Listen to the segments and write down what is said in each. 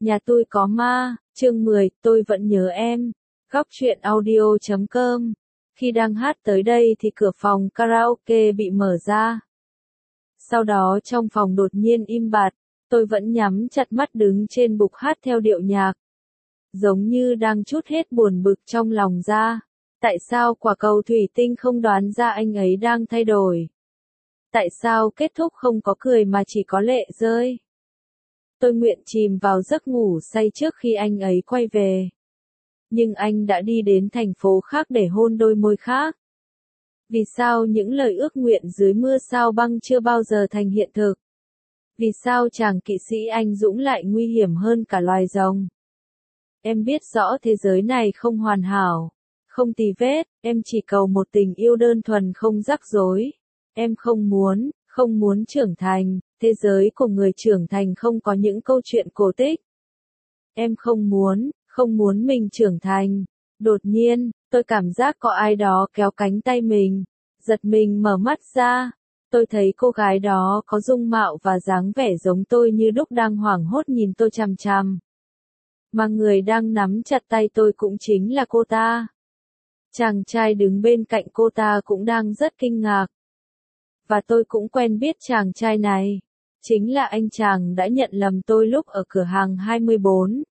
Nhà tôi có ma, chương 10, tôi vẫn nhớ em. Góc truyện audio.com. Khi đang hát tới đây thì cửa phòng karaoke bị mở ra. Sau đó trong phòng đột nhiên im bặt, tôi vẫn nhắm chặt mắt đứng trên bục hát theo điệu nhạc. Giống như đang trút hết buồn bực trong lòng ra. Tại sao quả cầu thủy tinh không đoán ra anh ấy đang thay đổi? Tại sao kết thúc không có cười mà chỉ có lệ rơi? Tôi nguyện chìm vào giấc ngủ say trước khi anh ấy quay về. Nhưng anh đã đi đến thành phố khác để hôn đôi môi khác. Vì sao những lời ước nguyện dưới mưa sao băng chưa bao giờ thành hiện thực? Vì sao chàng kỵ sĩ anh dũng lại nguy hiểm hơn cả loài rồng? Em biết rõ thế giới này không hoàn hảo, không tì vết, em chỉ cầu một tình yêu đơn thuần không rắc rối. Em không muốn trưởng thành, thế giới của người trưởng thành không có những câu chuyện cổ tích. Em không muốn mình trưởng thành. Đột nhiên, tôi cảm giác có ai đó kéo cánh tay mình, giật mình mở mắt ra. Tôi thấy cô gái đó có dung mạo và dáng vẻ giống tôi như lúc đang hoảng hốt nhìn tôi chằm chằm. Mà người đang nắm chặt tay tôi cũng chính là cô ta. Chàng trai đứng bên cạnh cô ta cũng đang rất kinh ngạc. Và tôi cũng quen biết chàng trai này. Chính là anh chàng đã nhận lầm tôi lúc ở cửa hàng 24.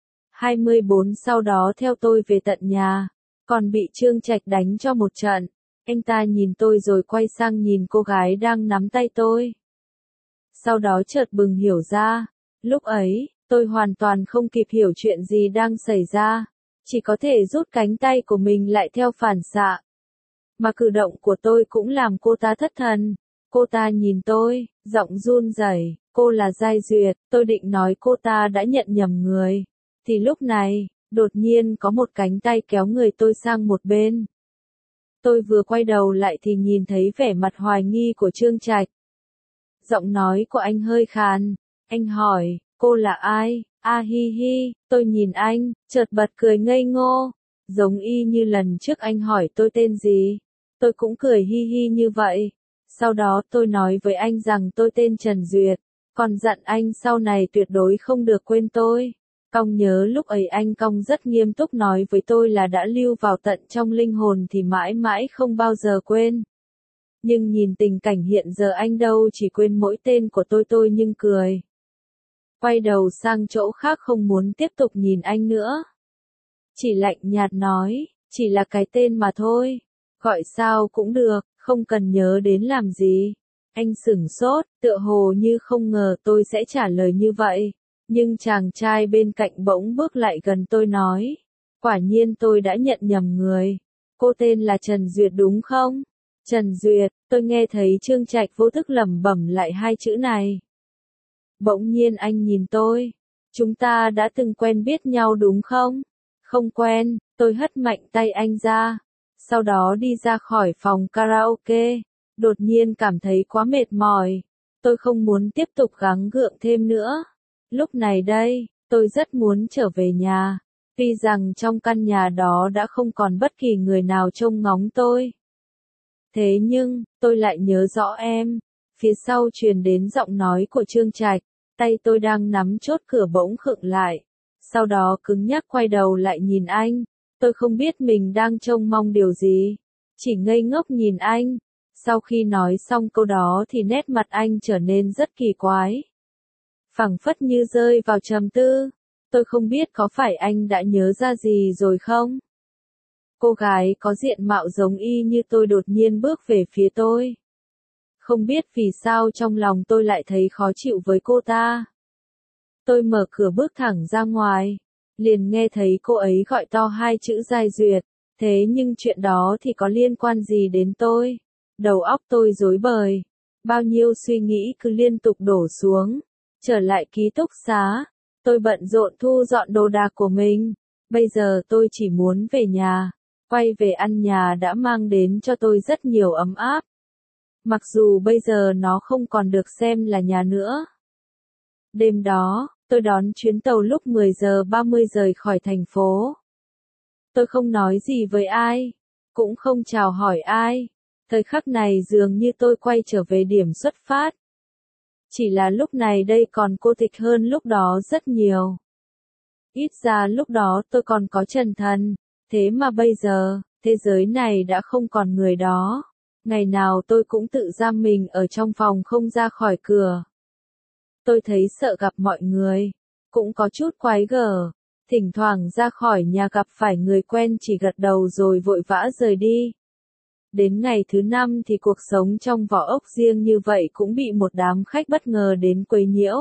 24 sau đó theo tôi về tận nhà, còn bị Trương Trạch đánh cho một trận. Anh ta nhìn tôi rồi quay sang nhìn cô gái đang nắm tay tôi. Sau đó chợt bừng hiểu ra, lúc ấy, tôi hoàn toàn không kịp hiểu chuyện gì đang xảy ra, chỉ có thể rút cánh tay của mình lại theo phản xạ. Mà cử động của tôi cũng làm cô ta thất thần. Cô ta nhìn tôi, giọng run rẩy, cô là Giai Duyệt, tôi định nói cô ta đã nhận nhầm người. Thì lúc này, đột nhiên có một cánh tay kéo người tôi sang một bên. Tôi vừa quay đầu lại thì nhìn thấy vẻ mặt hoài nghi của Trương Trạch. Giọng nói của anh hơi khàn, anh hỏi, cô là ai? A hi hi, tôi nhìn anh, chợt bật cười ngây ngô, giống y như lần trước anh hỏi tôi tên gì. Tôi cũng cười hi hi như vậy. Sau đó tôi nói với anh rằng tôi tên Trần Duyệt, còn dặn anh sau này tuyệt đối không được quên tôi. Cong nhớ lúc ấy anh Cong rất nghiêm túc nói với tôi là đã lưu vào tận trong linh hồn thì mãi mãi không bao giờ quên. Nhưng nhìn tình cảnh hiện giờ anh đâu chỉ quên mỗi tên của tôi nhưng cười. Quay đầu sang chỗ khác không muốn tiếp tục nhìn anh nữa. Chỉ lạnh nhạt nói, chỉ là cái tên mà thôi. Gọi sao cũng được, không cần nhớ đến làm gì. Anh sửng sốt, tựa hồ như không ngờ tôi sẽ trả lời như vậy. Nhưng chàng trai bên cạnh bỗng bước lại gần tôi nói. Quả nhiên tôi đã nhận nhầm người. Cô tên là Trần Duyệt đúng không? Trần Duyệt, tôi nghe thấy Trương Trạch vô thức lẩm bẩm lại hai chữ này. Bỗng nhiên anh nhìn tôi. Chúng ta đã từng quen biết nhau đúng không? Không quen, tôi hất mạnh tay anh ra. Sau đó đi ra khỏi phòng karaoke. Đột nhiên cảm thấy quá mệt mỏi. Tôi không muốn tiếp tục gắng gượng thêm nữa. Lúc này đây, tôi rất muốn trở về nhà. Tuy rằng trong căn nhà đó đã không còn bất kỳ người nào trông ngóng tôi. Thế nhưng, tôi lại nhớ rõ em. Phía sau truyền đến giọng nói của Trương Trạch. Tay tôi đang nắm chốt cửa bỗng khựng lại. Sau đó cứng nhắc quay đầu lại nhìn anh. Tôi không biết mình đang trông mong điều gì. Chỉ ngây ngốc nhìn anh. Sau khi nói xong câu đó thì nét mặt anh trở nên rất kỳ quái. Phảng phất như rơi vào trầm tư. Tôi không biết có phải anh đã nhớ ra gì rồi không? Cô gái có diện mạo giống y như tôi đột nhiên bước về phía tôi. Không biết vì sao trong lòng tôi lại thấy khó chịu với cô ta. Tôi mở cửa bước thẳng ra ngoài. Liền nghe thấy cô ấy gọi to hai chữ Giai Duyệt. Thế nhưng chuyện đó thì có liên quan gì đến tôi? Đầu óc tôi rối bời. Bao nhiêu suy nghĩ cứ liên tục đổ xuống. Trở lại ký túc xá. Tôi bận rộn thu dọn đồ đạc của mình. Bây giờ tôi chỉ muốn về nhà. Quay về ăn nhà đã mang đến cho tôi rất nhiều ấm áp. Mặc dù bây giờ nó không còn được xem là nhà nữa. Đêm đó, tôi đón chuyến tàu lúc 10 giờ 30 rời khỏi thành phố. Tôi không nói gì với ai, cũng không chào hỏi ai. Thời khắc này dường như tôi quay trở về điểm xuất phát. Chỉ là lúc này đây còn cô tịch hơn lúc đó rất nhiều. Ít ra lúc đó tôi còn có Trần Thần, thế mà bây giờ, thế giới này đã không còn người đó. Ngày nào tôi cũng tự giam mình ở trong phòng không ra khỏi cửa. Tôi thấy sợ gặp mọi người, cũng có chút quái gở, thỉnh thoảng ra khỏi nhà gặp phải người quen chỉ gật đầu rồi vội vã rời đi. Đến ngày thứ 5 thì cuộc sống trong vỏ ốc riêng như vậy cũng bị một đám khách bất ngờ đến quấy nhiễu.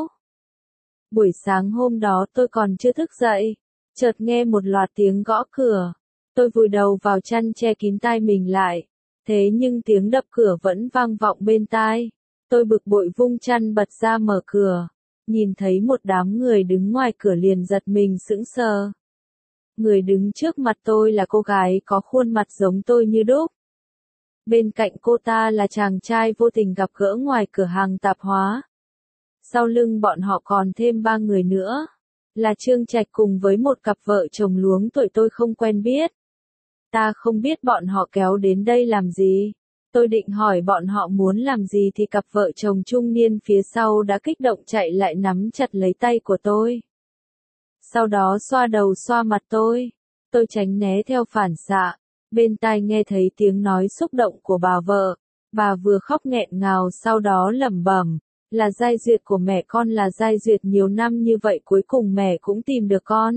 Buổi sáng hôm đó tôi còn chưa thức dậy, chợt nghe một loạt tiếng gõ cửa. Tôi vùi đầu vào chăn che kín tai mình lại, thế nhưng tiếng đập cửa vẫn vang vọng bên tai. Tôi bực bội vung chăn bật ra mở cửa, nhìn thấy một đám người đứng ngoài cửa liền giật mình sững sờ. Người đứng trước mặt tôi là cô gái có khuôn mặt giống tôi như đúc. Bên cạnh cô ta là chàng trai vô tình gặp gỡ ngoài cửa hàng tạp hóa. Sau lưng bọn họ còn thêm 3 người nữa, là Trương Trạch cùng với một cặp vợ chồng luống tuổi tôi không quen biết. Ta không biết bọn họ kéo đến đây làm gì. Tôi định hỏi bọn họ muốn làm gì thì cặp vợ chồng trung niên phía sau đã kích động chạy lại nắm chặt lấy tay của tôi. Sau đó xoa đầu xoa mặt tôi. Tôi tránh né theo phản xạ. Bên tai nghe thấy tiếng nói xúc động của bà vợ. Bà vừa khóc nghẹn ngào sau đó lẩm bẩm. Là giai duyệt của mẹ con, là giai duyệt nhiều năm như vậy cuối cùng mẹ cũng tìm được con.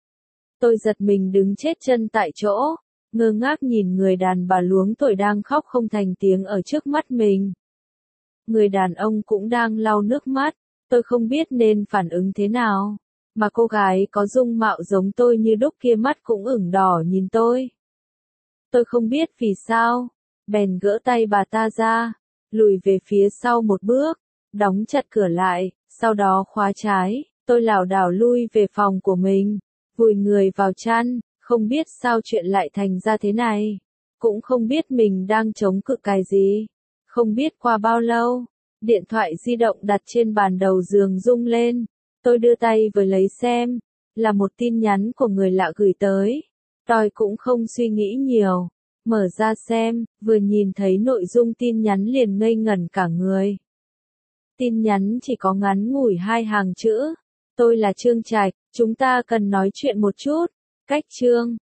Tôi giật mình đứng chết chân tại chỗ, ngơ ngác nhìn người đàn bà luống tuổi đang khóc không thành tiếng ở trước mắt mình. Người đàn ông cũng đang lau nước mắt, tôi không biết nên phản ứng thế nào, mà cô gái có dung mạo giống tôi như đúc kia mắt cũng ửng đỏ nhìn tôi. Tôi không biết vì sao, bèn gỡ tay bà ta ra, lùi về phía sau một bước, đóng chặt cửa lại, sau đó khóa trái. Tôi lảo đảo lui về phòng của mình, vùi người vào chăn, không biết sao chuyện lại thành ra thế này, cũng không biết mình đang chống cự cái gì. Không biết qua bao lâu, điện thoại di động đặt trên bàn đầu giường rung lên, tôi đưa tay vừa lấy xem, là một tin nhắn của người lạ gửi tới. Tôi cũng không suy nghĩ nhiều, mở ra xem, vừa nhìn thấy nội dung tin nhắn liền ngây ngẩn cả người. Tin nhắn chỉ có ngắn ngủi 2 hàng chữ. Tôi là Trương Trạch, chúng ta cần nói chuyện một chút. Cách Trương.